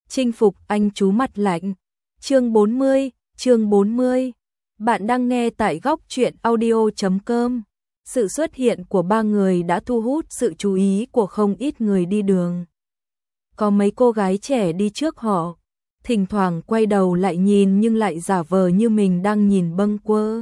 chinh phục anh chú mặt lạnh. Chương 40. Bạn đang nghe tại góc truyện audio.com. Sự xuất hiện của ba người đã thu hút sự chú ý của không ít người đi đường. Có mấy cô gái trẻ đi trước họ, thỉnh thoảng quay đầu lại nhìn nhưng lại giả vờ như mình đang nhìn bâng quơ.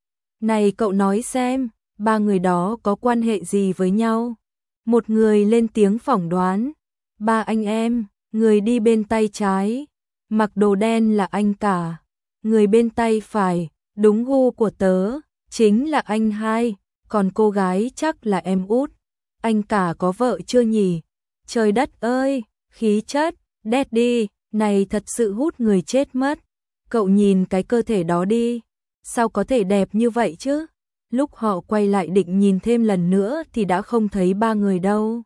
Này cậu nói xem, ba người đó có quan hệ gì với nhau? Một người lên tiếng phỏng đoán. Ba anh em, người đi bên tay trái, mặc đồ đen là anh cả. Người bên tay phải, đúng gu của tớ, chính là anh hai, còn cô gái chắc là em út. Anh cả có vợ chưa nhỉ? Trời đất ơi, khí chất, daddy, này thật sự hút người chết mất. Cậu nhìn cái cơ thể đó đi, sao có thể đẹp như vậy chứ? Lúc họ quay lại định nhìn thêm lần nữa thì đã không thấy ba người đâu.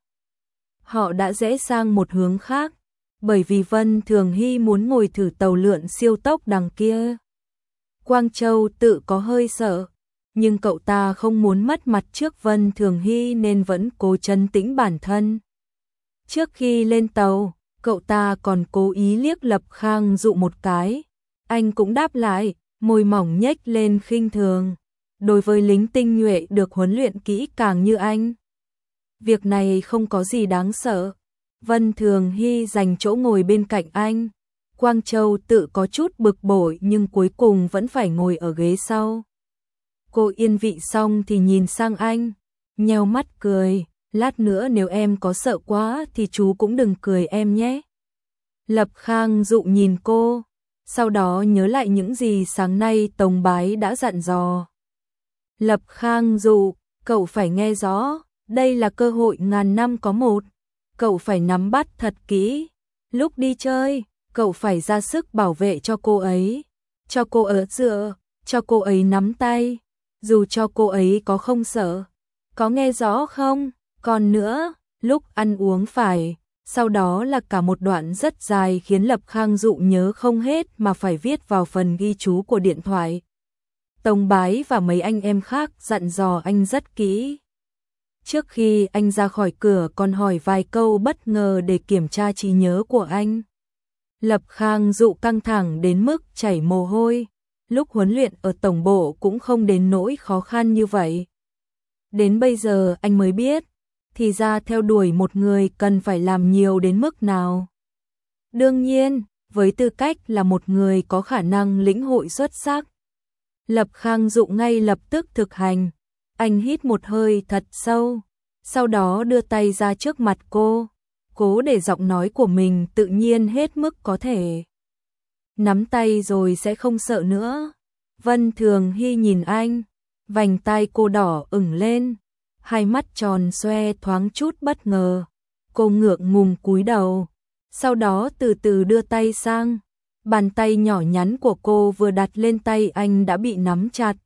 Họ đã rẽ sang một hướng khác, bởi vì Vân Thường Hy muốn ngồi thử tàu lượn siêu tốc đằng kia. Quang Châu tự có hơi sợ, nhưng cậu ta không muốn mất mặt trước Vân Thường Hy nên vẫn cố trấn tĩnh bản thân. Trước khi lên tàu, cậu ta còn cố ý liếc Lập Khang dụ một cái. Anh cũng đáp lại, môi mỏng nhếch lên khinh thường. Đối với lính tinh nhuệ được huấn luyện kỹ càng như anh, việc này không có gì đáng sợ. Vân Thường Hy giành chỗ ngồi bên cạnh anh. Quang Châu tự có chút bực bội nhưng cuối cùng vẫn phải ngồi ở ghế sau. Cô yên vị xong thì nhìn sang anh, nheo mắt cười. Lát nữa nếu em có sợ quá thì chú cũng đừng cười em nhé. Lập Khang dụ nhìn cô, sau đó nhớ lại những gì sáng nay Tống Bái đã dặn dò. Lập Khang dụ, cậu phải nghe rõ, đây là cơ hội ngàn năm có một. Cậu phải nắm bắt thật kỹ. Lúc đi chơi, cậu phải ra sức bảo vệ cho cô ấy. Cho cô ở dựa, cho cô ấy nắm tay. Dù cho cô ấy có không sợ. Có nghe rõ không? Còn nữa, lúc ăn uống phải. Sau đó là cả một đoạn rất dài khiến Lập Khang dụ nhớ không hết mà phải viết vào phần ghi chú của điện thoại. Tống Bái và mấy anh em khác dặn dò anh rất kỹ. Trước khi anh ra khỏi cửa còn hỏi vài câu bất ngờ để kiểm tra trí nhớ của anh. Lập Khang dụ căng thẳng đến mức chảy mồ hôi. Lúc huấn luyện ở tổng bộ cũng không đến nỗi khó khăn như vậy. Đến bây giờ anh mới biết, thì ra theo đuổi một người cần phải làm nhiều đến mức nào. Đương nhiên, với tư cách là một người có khả năng lĩnh hội xuất sắc, Lập Khang dụ ngay lập tức thực hành. Anh hít một hơi thật sâu, sau đó đưa tay ra trước mặt cô, cố để giọng nói của mình tự nhiên hết mức có thể. Nắm tay rồi sẽ không sợ nữa. Vân Thường Hy nhìn anh, vành tai cô đỏ ửng lên, hai mắt tròn xoe thoáng chút bất ngờ. Cô ngượng ngùng cúi đầu, sau đó từ từ đưa tay sang. Bàn tay nhỏ nhắn của cô vừa đặt lên tay anh đã bị nắm chặt.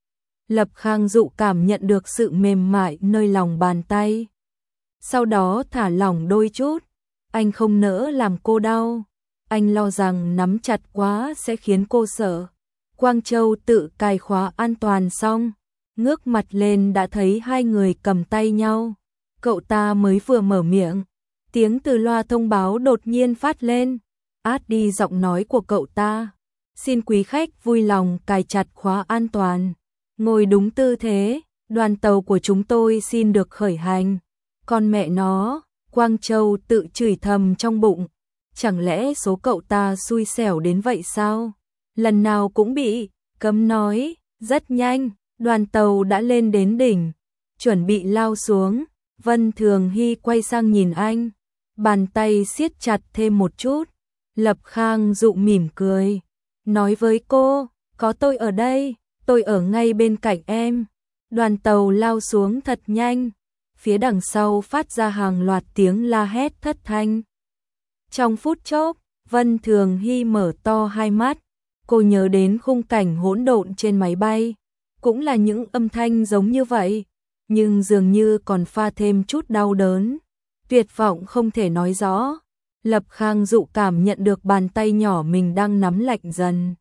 Lập Khang dụ cảm nhận được sự mềm mại nơi lòng bàn tay. Sau đó thả lỏng đôi chút. Anh không nỡ làm cô đau. Anh lo rằng nắm chặt quá sẽ khiến cô sợ. Quang Châu tự cài khóa an toàn xong, ngước mặt lên đã thấy hai người cầm tay nhau. Cậu ta mới vừa mở miệng, tiếng từ loa thông báo đột nhiên phát lên, át đi giọng nói của cậu ta. Xin quý khách vui lòng cài chặt khóa an toàn, ngồi đúng tư thế, đoàn tàu của chúng tôi xin được khởi hành. Con mẹ nó, Quang Châu tự chửi thầm trong bụng, chẳng lẽ số cậu ta xui xẻo đến vậy sao? Lần nào cũng bị cấm nói. Rất nhanh, đoàn tàu đã lên đến đỉnh, chuẩn bị lao xuống. Vân Thường Hy quay sang nhìn anh, bàn tay siết chặt thêm một chút. Lập Khang dụ mỉm cười, nói với cô, có tôi ở đây, tôi ở ngay bên cạnh em. Đoàn tàu lao xuống thật nhanh, phía đằng sau phát ra hàng loạt tiếng la hét thất thanh. Trong phút chốc, Vân Thường Hy mở to hai mắt, cô nhớ đến khung cảnh hỗn độn trên máy bay, cũng là những âm thanh giống như vậy, nhưng dường như còn pha thêm chút đau đớn, tuyệt vọng không thể nói rõ. Lập Khang dụ cảm nhận được bàn tay nhỏ mình đang nắm lạnh dần.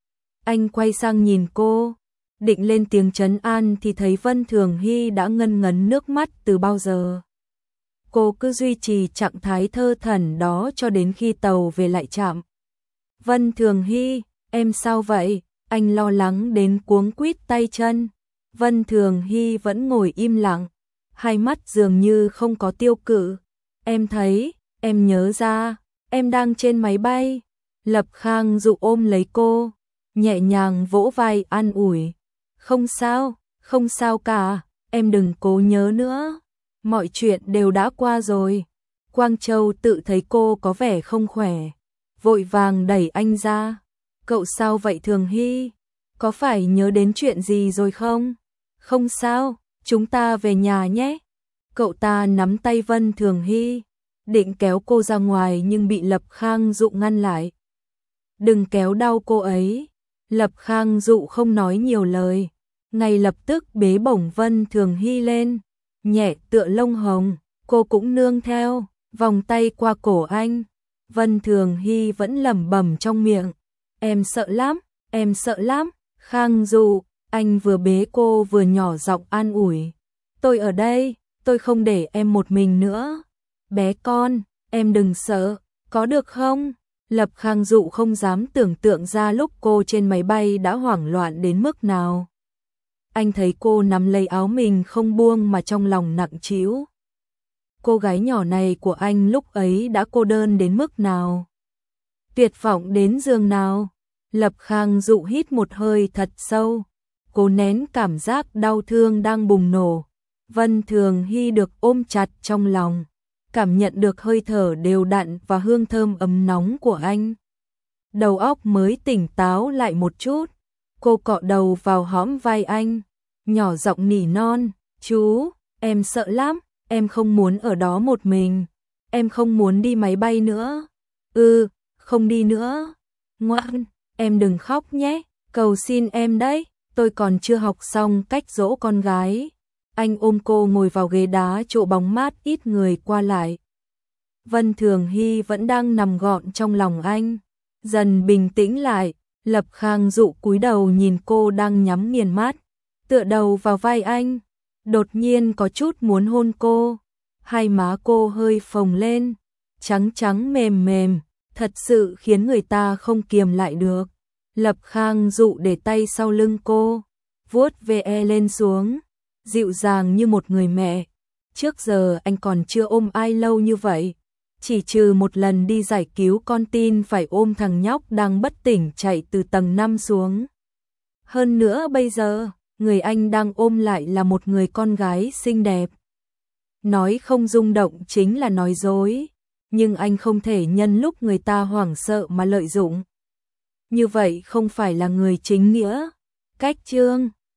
Anh quay sang nhìn cô, định lên tiếng trấn an thì thấy Vân Thường Hy đã ngân ngấn nước mắt từ bao giờ. cô cứ duy trì trạng thái thơ thẩn đó cho đến khi tàu về lại trạm. Vân Thường Hy, em sao vậy? Anh lo lắng đến cuống quýt tay chân. Vân Thường Hy vẫn ngồi im lặng, hai mắt dường như không có tiêu cự. Em thấy, em nhớ ra, em đang trên máy bay. Lập Khang Dụ ôm lấy cô, nhẹ nhàng vỗ vai an ủi. Không sao cả, em đừng cố nhớ nữa. Mọi chuyện đều đã qua rồi. Quang Châu tự thấy cô có vẻ không khỏe, vội vàng đẩy anh ra. Cậu sao vậy Thường Hy? Có phải nhớ đến chuyện gì rồi không? Không sao, chúng ta về nhà nhé. Cậu ta nắm tay Vân Thường Hy, định kéo cô ra ngoài nhưng bị Lập Khang Dụ ngăn lại. Đừng kéo đau cô ấy. Lập Khang Dụ không nói nhiều lời, ngay lập tức bế bổng Vân Thường Hy lên, nhẹ tựa lông hồng, cô cũng nương theo, vòng tay qua cổ anh. Vân Thường Hy vẫn lẩm bẩm trong miệng, em sợ lắm. Khang Dụ, anh vừa bế cô vừa nhỏ giọng an ủi, tôi ở đây, tôi không để em một mình nữa. Bé con, em đừng sợ, có được không? Lập Khang Dụ không dám tưởng tượng ra lúc cô trên máy bay đã hoảng loạn đến mức nào. Anh thấy cô nắm lấy áo mình không buông mà trong lòng nặng trĩu. Cô gái nhỏ này của anh lúc ấy đã cô đơn đến mức nào? Tuyệt vọng đến giường nào? Lập Khang Dụ hít một hơi thật sâu, cố nén cảm giác đau thương đang bùng nổ. Vân Thường Hy được ôm chặt trong lòng, cảm nhận được hơi thở đều đặn và hương thơm ấm nóng của anh. Đầu óc mới tỉnh táo lại một chút, cô cọ đầu vào hõm vai anh, nhỏ giọng nỉ non, chú, em sợ lắm, em không muốn ở đó một mình, em không muốn đi máy bay nữa. Không đi nữa. Ngoan, em đừng khóc nhé, cầu xin em đấy, tôi còn chưa học xong cách dỗ con gái. Anh ôm cô ngồi vào ghế đá chỗ bóng mát ít người qua lại. Vân Thường Hy vẫn đang nằm gọn trong lòng anh, dần bình tĩnh lại. Lập Khang Dụ cúi đầu nhìn cô đang nhắm nghiền mắt, tựa đầu vào vai anh, đột nhiên có chút muốn hôn cô. Hai má cô hơi phồng lên, trắng trắng mềm mềm, thật sự khiến người ta không kiềm lại được. Lập Khang Dụ để tay sau lưng cô, vuốt ve lên xuống, dịu dàng như một người mẹ. Trước giờ anh còn chưa ôm ai lâu như vậy, chỉ trừ một lần đi giải cứu con tin phải ôm thằng nhóc đang bất tỉnh chạy từ tầng 5 xuống. Hơn nữa bây giờ, người anh đang ôm lại là một người con gái xinh đẹp. Nói không rung động chính là nói dối, nhưng anh không thể nhân lúc người ta hoảng sợ mà lợi dụng. Như vậy không phải là người chính nghĩa. Cách chương